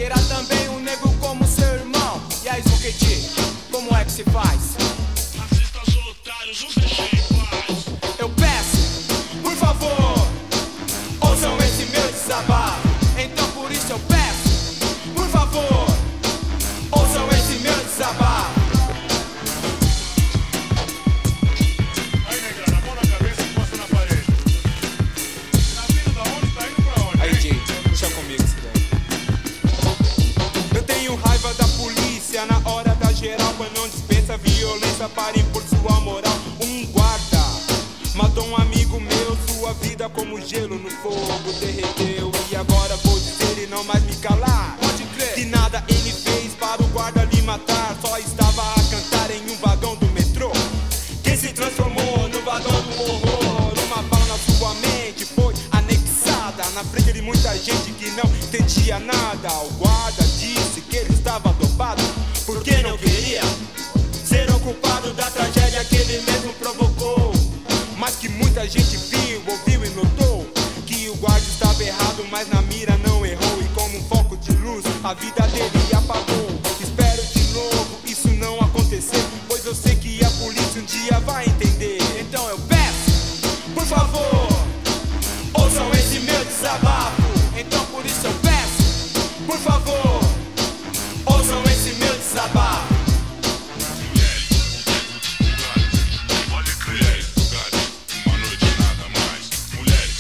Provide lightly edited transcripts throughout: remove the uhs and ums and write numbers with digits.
queira também um negro como seu irmão. E aí, Smoke, como é que se faz? Assista os otários, os deixei em paz. Eu peço, por favor, ouçam esse meu desabafo. Então por isso eu peço, por favor, ouçam esse meu desabafo. Aí, negada, a mão na cabeça e encosta na parede. Tá vindo da onde? Tá indo pra onde? Aí, Jay, deixa comigo isso daí. Eu tenho raiva da polícia na hora da geral, pois não dispensa violência para impor sua moral. Um guarda matou um amigo meu, sua vida como gelo no fogo derreteu. E agora vou dizer e não mais me calar. Pode crer que nada ele fez para o guarda lhe matar. Só estava a cantar em um vagão do metrô, que se transformou no vagão do horror. Uma bala na sua mente foi anexada na frente de muita gente que não entendia nada. O guarda disse que ele estava dopado porque não queria ser o culpado da tragédia que ele mesmo provocou. Mas que muita gente viu, ouviu e notou que o guarda estava errado, mas na mira não errou. E como um foco de luz, a vida dele apagou. Espero de novo isso não acontecer, pois eu sei que a polícia um dia vai entender. Então eu peço, por favor, ouçam esse meu desabafo. Então por isso eu peço, por favor, ouçam esse meu desabafo. Pode crer, lugares, uma noite nada mais. Mulheres,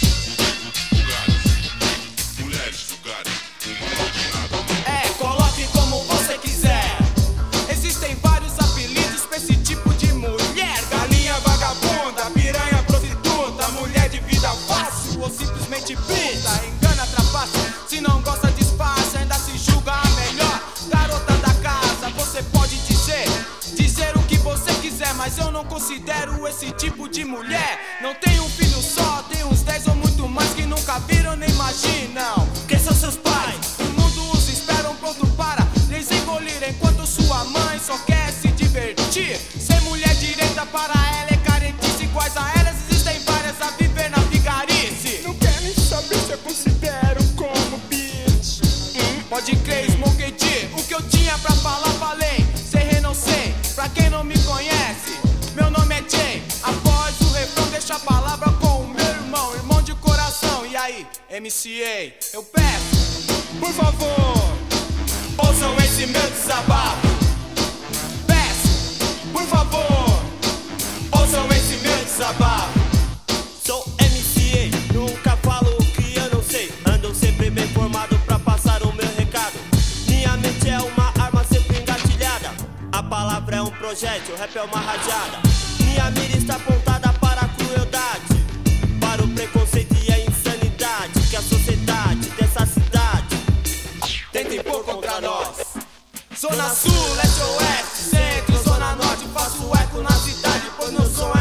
lugares, uma noite nada mais. Coloque como você quiser. Existem vários apelidos pra esse tipo de mulher: galinha vagabunda, piranha prostituta, mulher de vida fácil ou simplesmente puta. Engana, trapaça, se não gosta disfarça, ainda se julga a melhor garota da casa. Você pode dizer o que você quiser, mas eu não considero esse tipo de mulher. Não tenho um filho só, tenho uns 10 ou muito mais que nunca viram nem imaginam. Quem são seus pais? O mundo os espera pronto para lhes engolir, enquanto sua mãe só quer se divertir. Ser mulher direita para ela é caretice, iguais a elas existem várias a viver na vigarice. Não querem saber se eu considero como bitch. Pode crer, Smoke D, o que eu tinha pra falar falei. Sei, não sei, pra quem não me conhece, meu nome é Jay. Após o refrão deixa a palavra com o meu irmão de coração. E aí, MCA, eu peço, por favor, ouçam esse meu desabafo. Peço, por favor, ouçam esse meu desabafo. Sou MCA, nunca falo o que eu não sei. Ando sempre bem formado pra passar o meu recado. Minha mente é uma arma sempre engatilhada. A palavra é um projétil, rap é uma rajada. Minha mira está apontada para a crueldade, para o preconceito e a insanidade que a sociedade dessa cidade Tenta impor contra nós. Zona Sul, Leste, Oeste, Centro, Zona Norte, faço eco na cidade, pois meu som